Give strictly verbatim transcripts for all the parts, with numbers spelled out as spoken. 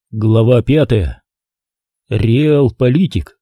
Глава пятая. Реал-политик.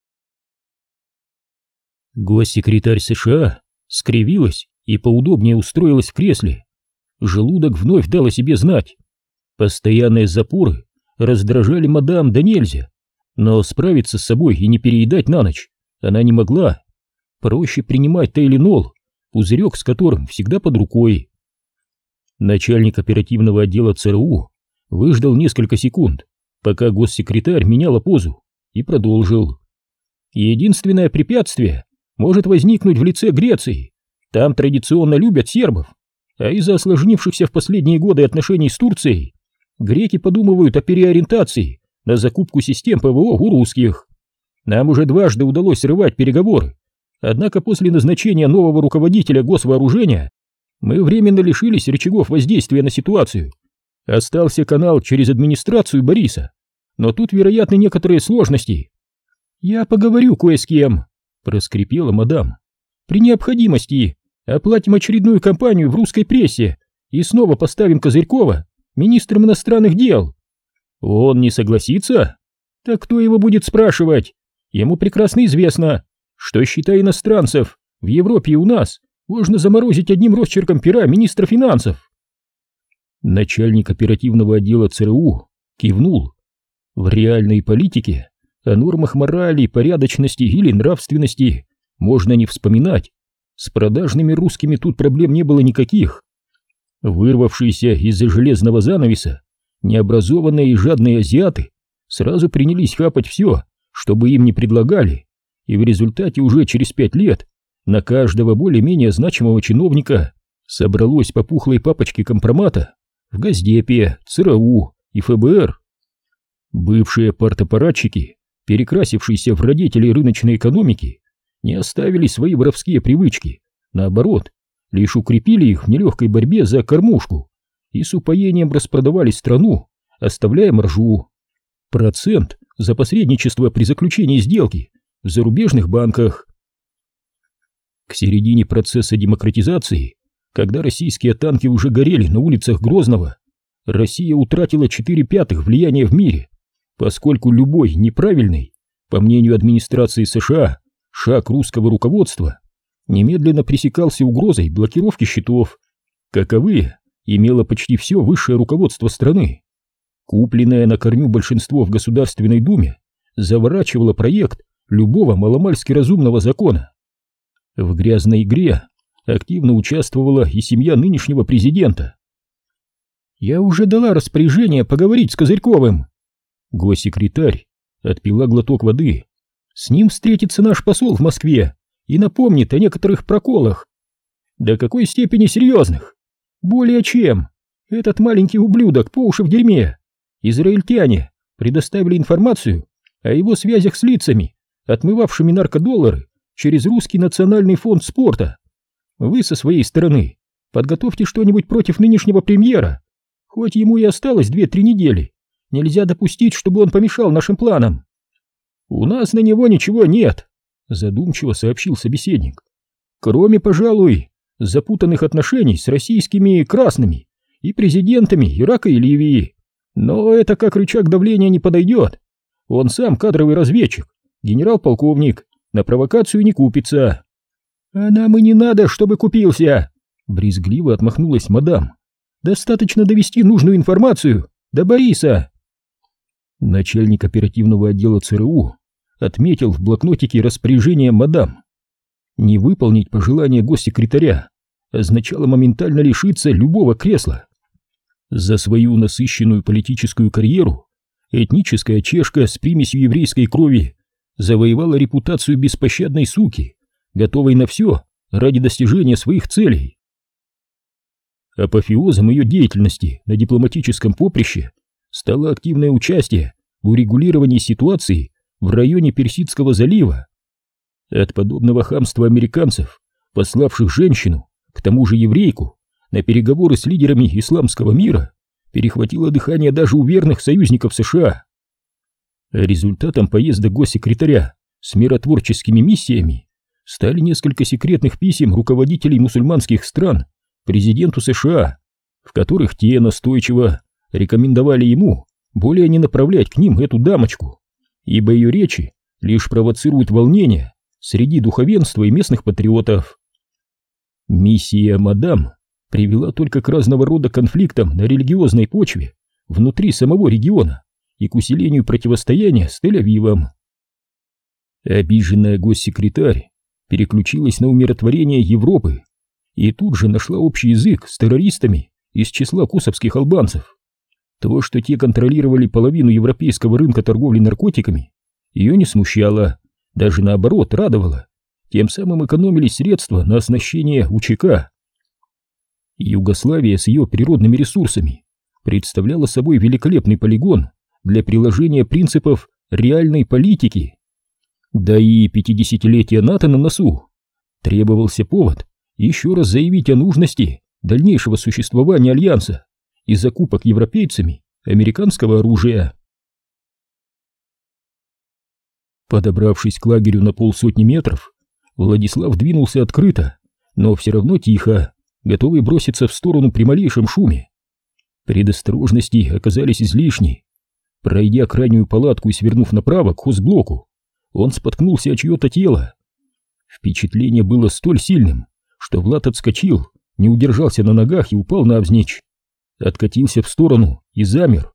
Госсекретарь США скривилась и поудобнее устроилась в кресле. Желудок вновь дал о себе знать. Постоянные запоры раздражали мадам да нельзя, но справиться с собой и не переедать на ночь она не могла. Проще принимать тайленол, пузырек с которым всегда под рукой. Начальник оперативного отдела ЦРУ выждал несколько секунд, пока госсекретарь меняла позу, и продолжил. Единственное препятствие может возникнуть в лице Греции. Там традиционно любят сербов, а из-за осложнившихся в последние годы отношений с Турцией греки подумывают о переориентации на закупку систем ПВО у русских. Нам уже дважды удалось срывать переговоры, однако после назначения нового руководителя госвооружения мы временно лишились рычагов воздействия на ситуацию. Остался канал через администрацию Бориса, но тут вероятны некоторые сложности. Я поговорю кое с кем, проскрипела мадам. При необходимости оплатим очередную кампанию в русской прессе и снова поставим Козырькова министром иностранных дел. Он не согласится? Так кто его будет спрашивать? Ему прекрасно известно, что, считая иностранцев в Европе и у нас, можно заморозить одним росчерком пера министра финансов. Начальник оперативного отдела ЦРУ кивнул. В реальной политике о нормах морали, порядочности или нравственности можно не вспоминать. С продажными русскими тут проблем не было никаких. Вырвавшиеся из-за железного занавеса необразованные и жадные азиаты сразу принялись хапать все, что бы им ни предлагали, и в результате уже через пять лет на каждого более-менее значимого чиновника собралось по пухлой папочке компромата в Госдепе, ЦРУ и ФБР. Бывшие партаппаратчики, перекрасившиеся в родителей рыночной экономики, не оставили свои воровские привычки, наоборот, лишь укрепили их в нелегкой борьбе за кормушку и с упоением распродавали страну, оставляя маржу. Процент за посредничество при заключении сделки в зарубежных банках. К середине процесса демократизации, когда российские танки уже горели на улицах Грозного, Россия утратила четыре пятых влияния в мире, поскольку любой неправильный, по мнению администрации США, шаг русского руководства немедленно пресекался угрозой блокировки счетов, каковые имело почти все высшее руководство страны. Купленное на корню большинство в Государственной Думе заворачивало проект любого маломальски разумного закона. В грязной игре активно участвовала и семья нынешнего президента. «Я уже дала распоряжение поговорить с Козырьковым». Госсекретарь отпила глоток воды. «С ним встретится наш посол в Москве и напомнит о некоторых проколах». «До какой степени серьезных?» «Более чем. Этот маленький ублюдок по уши в дерьме. Израильтяне предоставили информацию о его связях с лицами, отмывавшими наркодоллары через Русский национальный фонд спорта. Вы со своей стороны подготовьте что-нибудь против нынешнего премьера. Хоть ему и осталось две-три недели, нельзя допустить, чтобы он помешал нашим планам». «У нас на него ничего нет», — задумчиво сообщил собеседник. «Кроме, пожалуй, запутанных отношений с российскими красными и президентами Ирака и Ливии. Но это как рычаг давления не подойдет. Он сам кадровый разведчик, генерал-полковник, на провокацию не купится». «А нам и не надо, чтобы купился», — брезгливо отмахнулась мадам. «Достаточно довести нужную информацию до Бориса». Начальник оперативного отдела ЦРУ отметил в блокнотике распоряжение мадам. Не выполнить пожелание госсекретаря означало моментально лишиться любого кресла. За свою насыщенную политическую карьеру этническая чешка с примесью еврейской крови завоевала репутацию беспощадной суки, готовой на все ради достижения своих целей. Апофеозом ее деятельности на дипломатическом поприще стало активное участие в урегулировании ситуации в районе Персидского залива. От подобного хамства американцев, пославших женщину, к тому же еврейку, на переговоры с лидерами исламского мира, перехватило дыхание даже у верных союзников США. Результатом поездок госсекретаря с миротворческими миссиями стали несколько секретных писем руководителей мусульманских стран президенту США, в которых те настойчиво рекомендовали ему более не направлять к ним эту дамочку, ибо ее речи лишь провоцируют волнение среди духовенства и местных патриотов. Миссия мадам привела только к разного рода конфликтам на религиозной почве внутри самого региона и к усилению противостояния с Тель-Авивом. Обиженная госсекретарь переключилась на умиротворение Европы и тут же нашла общий язык с террористами из числа косовских албанцев. То, что те контролировали половину европейского рынка торговли наркотиками, ее не смущало, даже наоборот радовало. Тем самым экономились средства на оснащение УЧК. Югославия с ее природными ресурсами представляла собой великолепный полигон для приложения принципов реальной политики. Да и пятидесятилетие НАТО на носу. Требовался повод еще раз заявить о нужности дальнейшего существования Альянса и закупок европейцами американского оружия. Подобравшись к лагерю на полсотни метров, Владислав двинулся открыто, но все равно тихо, готовый броситься в сторону при малейшем шуме. Предосторожности оказались излишни. Пройдя крайнюю палатку и свернув направо к хозблоку, он споткнулся о чье-то тело. Впечатление было столь сильным, что Влад отскочил, не удержался на ногах и упал навзничь. Откатился в сторону и замер.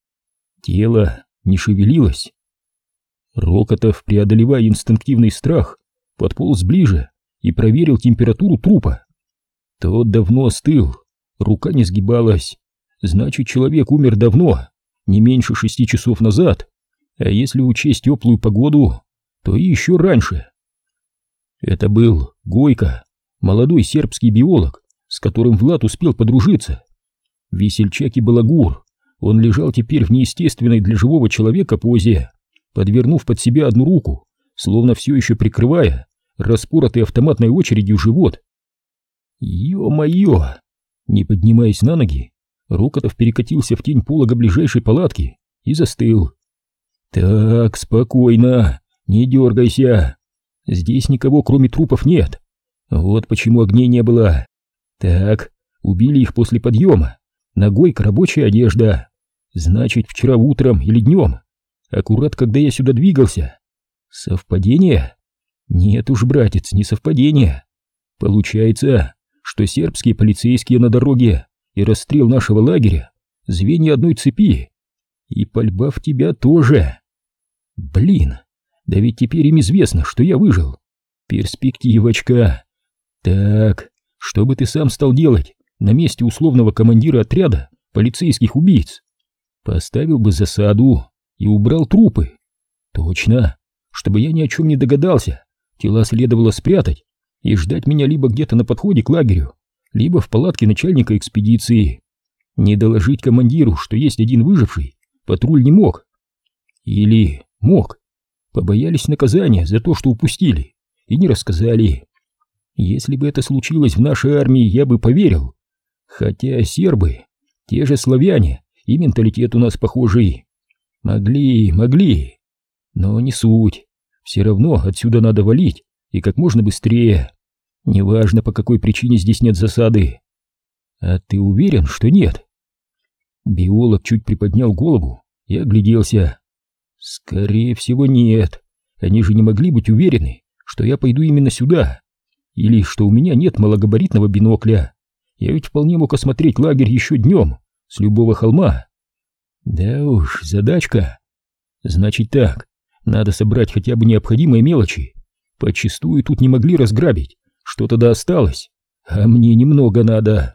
Тело не шевелилось. Рокотов, преодолевая инстинктивный страх, подполз ближе и проверил температуру трупа. Тот давно остыл, рука не сгибалась. Значит, человек умер давно, не меньше шести часов назад, а если учесть теплую погоду, то и еще раньше. Это был Гойко, молодой сербский биолог, с которым Влад успел подружиться. Весельчак и балагур, он лежал теперь в неестественной для живого человека позе, подвернув под себя одну руку, словно все еще прикрывая распоротый автоматной очередью живот. Ё-моё! Не поднимаясь на ноги, Рокотов перекатился в тень полога ближайшей палатки и застыл. Так, спокойно, не дергайся. Здесь никого, кроме трупов, нет. Вот почему огней не было. Так, убили их после подъема. На Гойко рабочая одежда. Значит, вчера утром или днем, аккурат когда я сюда двигался. Совпадение? Нет уж, братец, не совпадение. Получается, что сербские полицейские на дороге и расстрел нашего лагеря — звенья одной цепи. И пальба в тебя тоже. Блин, да ведь теперь им известно, что я выжил. Перспективочка. Так, что бы ты сам стал делать на месте условного командира отряда полицейских убийц? Поставил бы засаду и убрал трупы. Точно, чтобы я ни о чем не догадался. Тела следовало спрятать и ждать меня либо где-то на подходе к лагерю, либо в палатке начальника экспедиции. Не доложить командиру, что есть один выживший, патруль не мог. Или мог. Побоялись наказания за то, что упустили, и не рассказали. Если бы это случилось в нашей армии, я бы поверил. Хотя сербы, те же славяне, и менталитет у нас похожий. Могли, могли. Но не суть. Все равно отсюда надо валить, и как можно быстрее. Неважно, по какой причине здесь нет засады. А ты уверен, что нет? Биолог чуть приподнял голову и огляделся. Скорее всего, нет. Они же не могли быть уверены, что я пойду именно сюда. Или что у меня нет малогабаритного бинокля. Я ведь вполне мог осмотреть лагерь еще днем, с любого холма. Да уж, задачка. Значит так, надо собрать хотя бы необходимые мелочи. Подчистую тут не могли разграбить, что тогда осталось, а мне немного надо.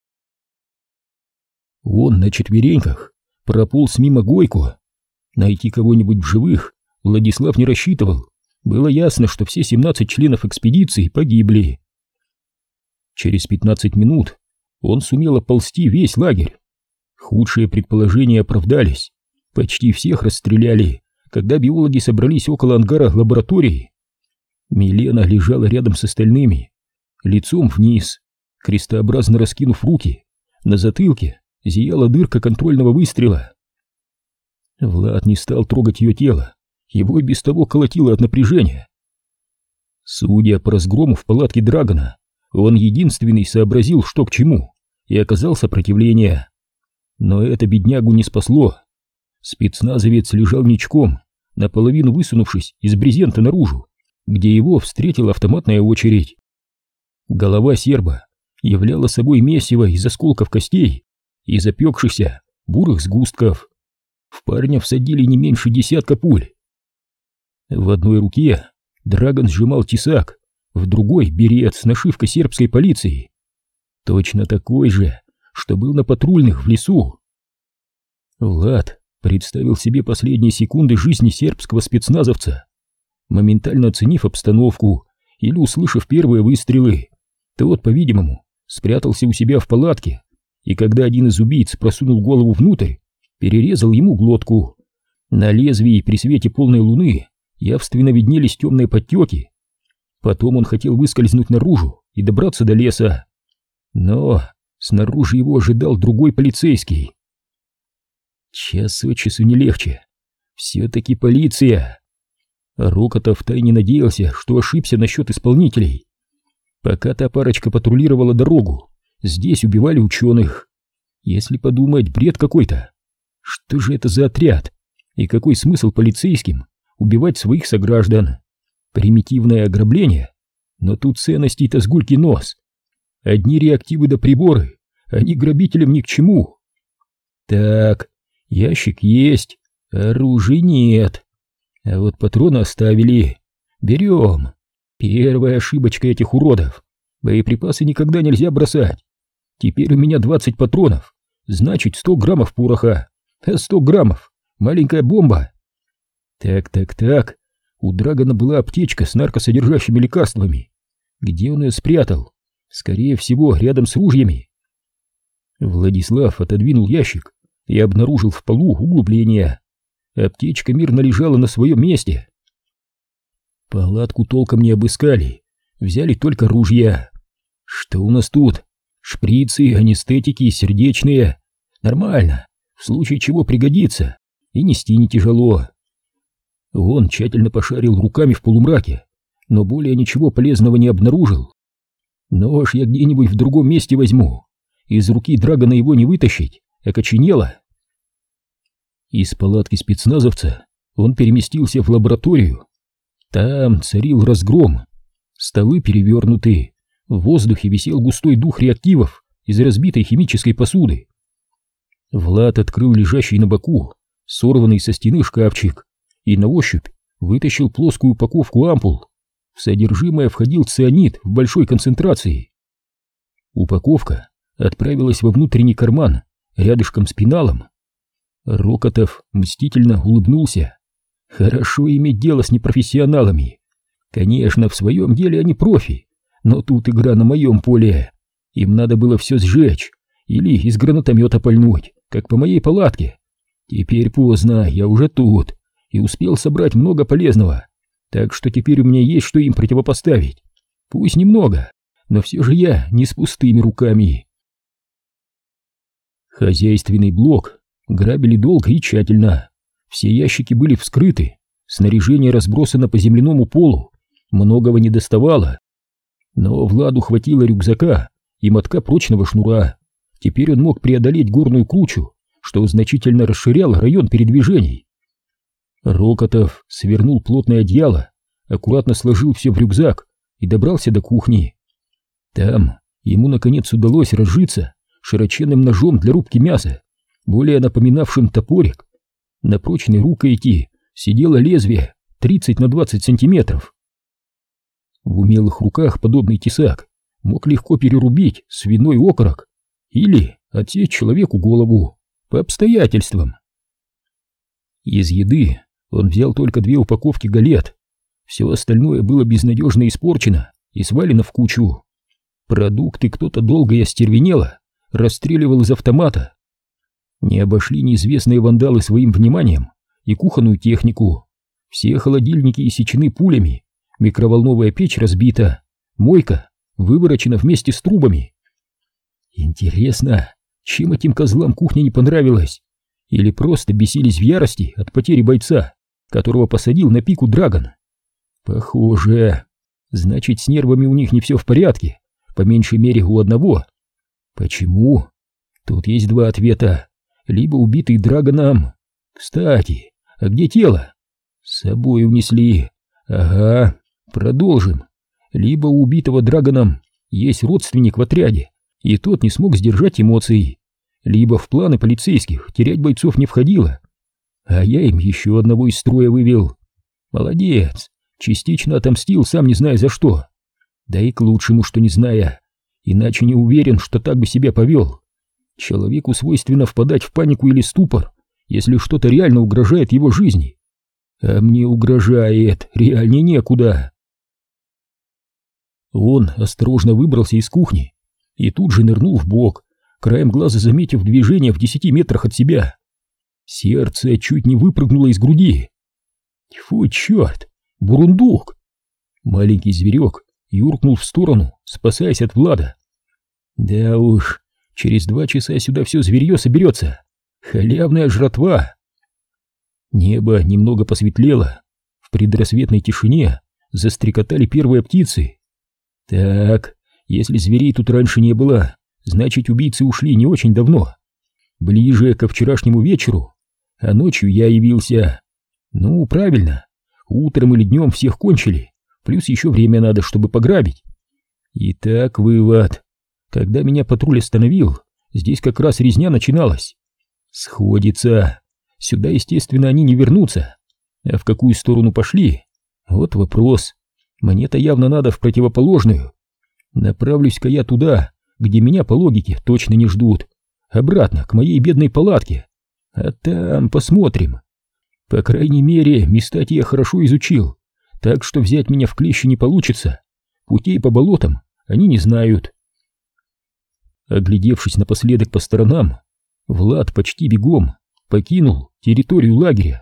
Он на четвереньках прополз мимо Гойко. Найти кого-нибудь в живых Владислав не рассчитывал. Было ясно, что все семнадцать членов экспедиции погибли. Через пятнадцать минут он сумел оползти весь лагерь. Худшие предположения оправдались. Почти всех расстреляли, когда биологи собрались около ангара лаборатории. Милена лежала рядом с остальными, лицом вниз, крестообразно раскинув руки. На затылке зияла дырка контрольного выстрела. Влад не стал трогать ее тело, его и без того колотило от напряжения. Судя по разгрому в палатке Драгона, он единственный сообразил, что к чему, и оказал сопротивление. Но это беднягу не спасло. спецназовец лежал ничком, наполовину высунувшись из брезента наружу, где его встретила автоматная очередь. Голова серба являла собой месиво из осколков костей и запекшихся бурых сгустков. В парня всадили не меньше десятка пуль. В одной руке Драгон сжимал тесак, в другой — берет с нашивкой сербской полиции. Точно такой же, что был на патрульных в лесу. Влад представил себе последние секунды жизни сербского спецназовца. Моментально оценив обстановку или услышав первые выстрелы, тот, по-видимому, спрятался у себя в палатке, и когда один из убийц просунул голову внутрь, перерезал ему глотку. На лезвии при свете полной луны явственно виднелись темные подтеки. Потом он хотел выскользнуть наружу и добраться до леса. Но снаружи его ожидал другой полицейский. Час от часу не легче. Все-таки полиция. Рокотов втайне надеялся, что ошибся насчет исполнителей. Пока та парочка патрулировала дорогу, здесь убивали ученых. Если подумать, бред какой-то. Что же это за отряд? И какой смысл полицейским убивать своих сограждан? Примитивное ограбление? Но тут ценностей-то с гулькин нос. Одни реактивы да приборы, они грабителям ни к чему. Так, ящик есть, оружия нет. А вот патроны оставили. Берем. Первая ошибочка этих уродов. Боеприпасы никогда нельзя бросать. Теперь у меня двадцать патронов, значит сто граммов пороха. А сто граммов — маленькая бомба. Так-так-так, у Драгона была аптечка с наркосодержащими лекарствами. Где он ее спрятал? Скорее всего, рядом с ружьями. Владислав отодвинул ящик и обнаружил в полу углубление. Аптечка мирно лежала на своем месте. Палатку толком не обыскали, взяли только ружья. Что у нас тут? Шприцы, анестетики, сердечные. Нормально, в случае чего пригодится, и нести не тяжело. Он тщательно пошарил руками в полумраке, но более ничего полезного не обнаружил. Нож я где-нибудь в другом месте возьму. Из руки Драгона его не вытащить, окоченело. Из палатки спецназовца он переместился в лабораторию. Там царил разгром. Столы перевернуты, в воздухе висел густой дух реактивов из разбитой химической посуды. Влад открыл лежащий на боку сорванный со стены шкафчик и на ощупь вытащил плоскую упаковку ампул. В содержимое входил цианид в большой концентрации. Упаковка отправилась во внутренний карман рядышком с пеналом. Рокотов мстительно улыбнулся. Хорошо иметь дело с непрофессионалами. Конечно, в своем деле они профи, но тут игра на моем поле. Им надо было все сжечь или из гранатомета пальнуть, как по моей палатке. Теперь поздно, я уже тут и успел собрать много полезного, так что теперь у меня есть что им противопоставить. Пусть немного, но все же я не с пустыми руками. Хозяйственный блок грабили долго и тщательно. Все ящики были вскрыты, снаряжение разбросано по земляному полу, многого не доставало. Но Владу хватило рюкзака и мотка прочного шнура. Теперь он мог преодолеть горную кручу, что значительно расширяло район передвижений. Рокотов свернул плотное одеяло, аккуратно сложил все в рюкзак и добрался до кухни. Там ему наконец удалось разжиться широченным ножом для рубки мяса, более напоминавшим топорик. На прочной рукояти сидело лезвие тридцать на двадцать сантиметров. В умелых руках подобный тесак мог легко перерубить свиной окорок или отсечь человеку голову по обстоятельствам. Из еды он взял только две упаковки галет. Все остальное было безнадежно испорчено и свалено в кучу. Продукты кто-то долго и остервенело расстреливал из автомата. Не обошли неизвестные вандалы своим вниманием и кухонную технику. Все холодильники иссечены пулями, микроволновая печь разбита, мойка выворочена вместе с трубами. Интересно, чем этим козлам кухня не понравилась? Или просто бесились в ярости от потери бойца, которого посадил на пику Драгон? Похоже. Значит, с нервами у них не все в порядке, по меньшей мере у одного. Почему? Тут есть два ответа. Либо убитый Драгоном. Кстати, а где тело? С собой унесли. Ага, продолжим. Либо у убитого Драгоном есть родственник в отряде, и тот не смог сдержать эмоций, либо в планы полицейских терять бойцов не входило. А я им еще одного из строя вывел. Молодец, частично отомстил, сам не зная за что. Да и к лучшему, что не зная, иначе не уверен, что так бы себя повел. Человеку свойственно впадать в панику или ступор, если что-то реально угрожает его жизни. А мне угрожает, реальнее некуда. Он осторожно выбрался из кухни и тут же нырнул в бок, краем глаза заметив движение в десяти метрах от себя. Сердце чуть не выпрыгнуло из груди. Тьфу, черт, бурундук! Маленький зверек юркнул в сторону, спасаясь от Влада. Да уж, через два часа сюда все зверье соберется. Халявная жратва. Небо немного посветлело. В предрассветной тишине застрекотали первые птицы. Так, если зверей тут раньше не было, значит, убийцы ушли не очень давно. Ближе ко вчерашнему вечеру, а ночью я явился. Ну, правильно, утром или днем всех кончили, плюс еще время надо, чтобы пограбить. Итак, вывод. Когда меня патруль остановил, здесь как раз резня начиналась. Сходится. Сюда, естественно, они не вернутся. А в какую сторону пошли? Вот вопрос. Мне-то явно надо в противоположную. Направлюсь-ка я туда, где меня по логике точно не ждут. Обратно, к моей бедной палатке. А там посмотрим. По крайней мере, места я хорошо изучил, так что взять меня в клещи не получится. Путей по болотам они не знают. Оглядевшись напоследок по сторонам, Влад почти бегом покинул территорию лагеря.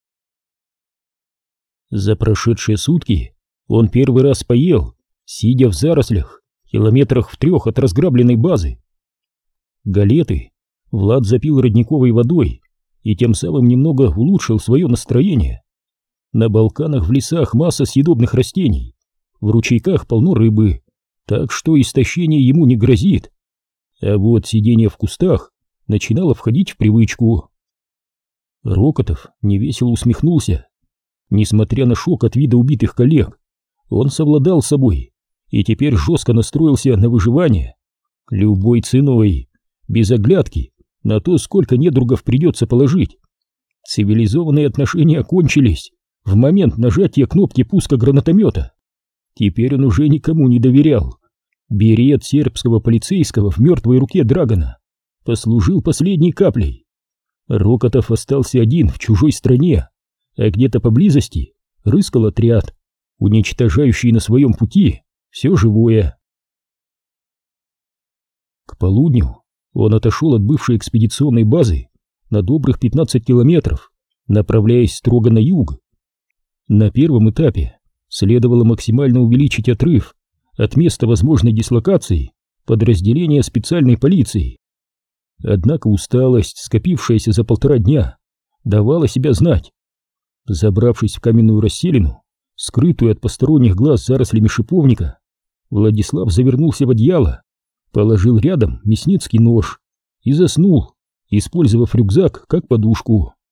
За прошедшие сутки он первый раз поел, сидя в зарослях, километрах в трех от разграбленной базы. Галеты Влад запил родниковой водой и тем самым немного улучшил свое настроение. На Балканах в лесах масса съедобных растений, в ручейках полно рыбы, так что истощение ему не грозит. А вот сидение в кустах начинало входить в привычку. Рокотов невесело усмехнулся. Несмотря на шок от вида убитых коллег, он совладал с собой и теперь жестко настроился на выживание. Любой ценой, без оглядки на то, сколько недругов придется положить. Цивилизованные отношения кончились в момент нажатия кнопки пуска гранатомета. Теперь он уже никому не доверял. Берет сербского полицейского в мертвой руке Драгона послужил последней каплей. Рокотов остался один в чужой стране, а где-то поблизости рыскал отряд, уничтожающий на своем пути все живое. К полудню он отошел от бывшей экспедиционной базы на добрых пятнадцать километров, направляясь строго на юг. На первом этапе следовало максимально увеличить отрыв от места возможной дислокации подразделения специальной полиции. Однако усталость, скопившаяся за полтора дня, давала себя знать. Забравшись в каменную расселину, скрытую от посторонних глаз зарослями шиповника, Владислав завернулся в одеяло, положил рядом мясницкий нож и заснул, использовав рюкзак как подушку.